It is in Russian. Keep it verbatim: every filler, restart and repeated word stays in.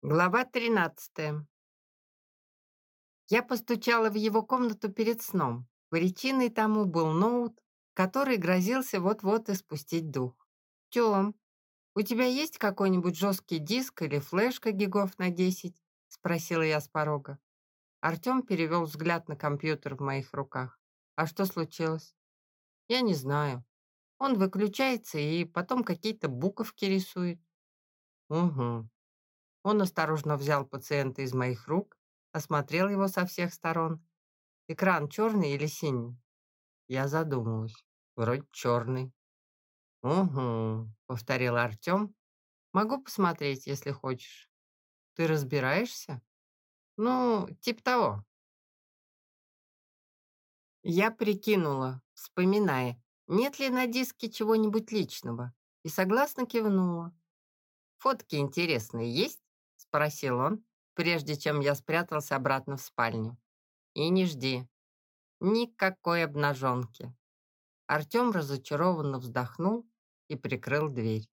Глава тринадцатая. Я постучала в его комнату перед сном. Причиной тому был ноут, который грозился вот-вот испустить дух. «Тём, у тебя есть какой-нибудь жесткий диск или флешка гигов на десять?» — спросила я с порога. Артём перевел взгляд на компьютер в моих руках. «А что случилось?» «Я не знаю. Он выключается и потом какие-то буковки рисует». «Угу». Он осторожно взял пациента из моих рук, осмотрел его со всех сторон. Экран черный или синий? Я задумалась. Вроде черный. «Угу», — повторил Артем. «Могу посмотреть, если хочешь. Ты разбираешься?» «Ну, типа того». Я прикинула, вспоминая, нет ли на диске чего-нибудь личного, и согласно кивнула. «Фотки интересные есть?» — спросил он, прежде чем я спрятался обратно в спальню. «И не жди. Никакой обнаженки». Артем разочарованно вздохнул и прикрыл дверь.